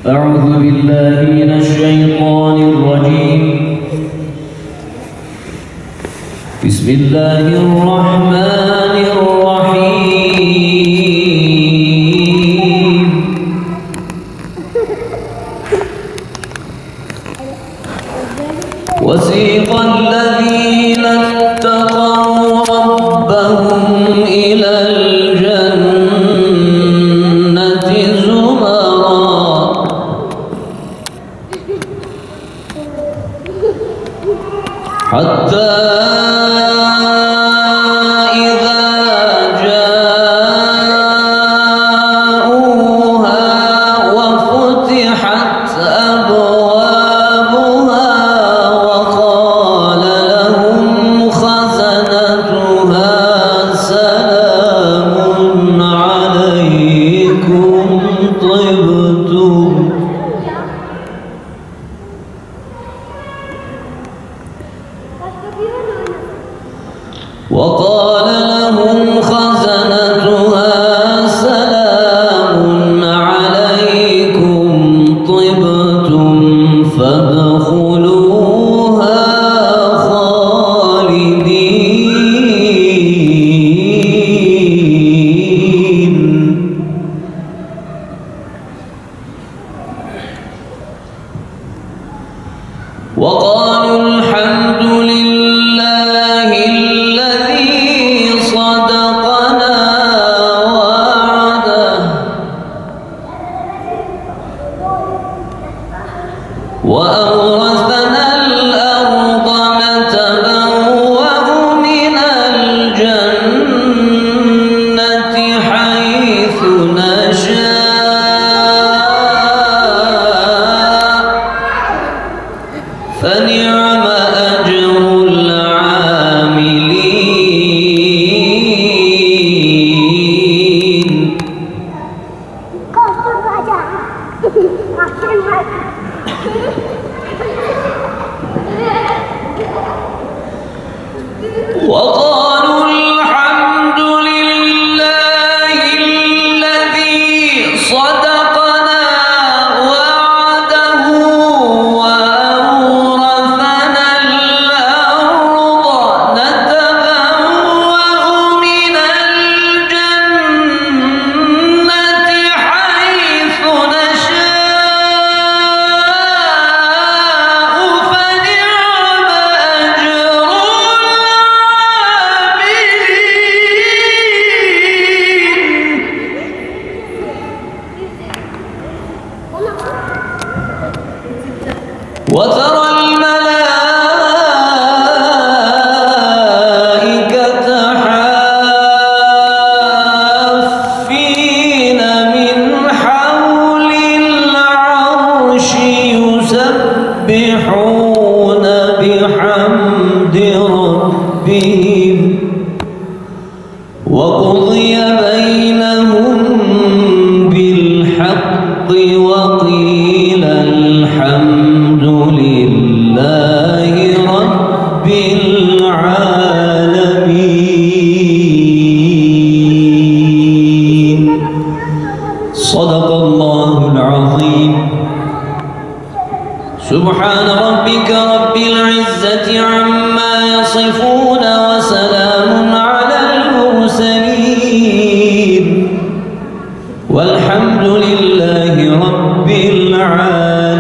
أعوذ بالله من الشيطان الرجيم. بسم الله الرحمن الرحيم. وسيق الذين اتقوا ربهم إلى الجنة زمرا حتى وقال لهم خزنتها سلام عليكم طبتم فادخلوها خالدين. وقالوا الحمد لله الذي صدقنا وعده وأورثنا الأرض نتبوأ من الجنة حيث نشاء فنعم أجر العاملين. وقالوا الحمد لله الذي صدقنا وعده وأورثنا الأرض نتبوأ من الجنة حيث نشاء فنعم أجر وترى الملائكة حافين من حول العرش يسبحون بحمد ربهم وقضي بينهم بالحق وقيل الحمد لله رب العالمين. صدق الله العظيم. سبحان ربك رب العزة عما يصفون وسلام على المرسلين والحمد لله رب العالمين.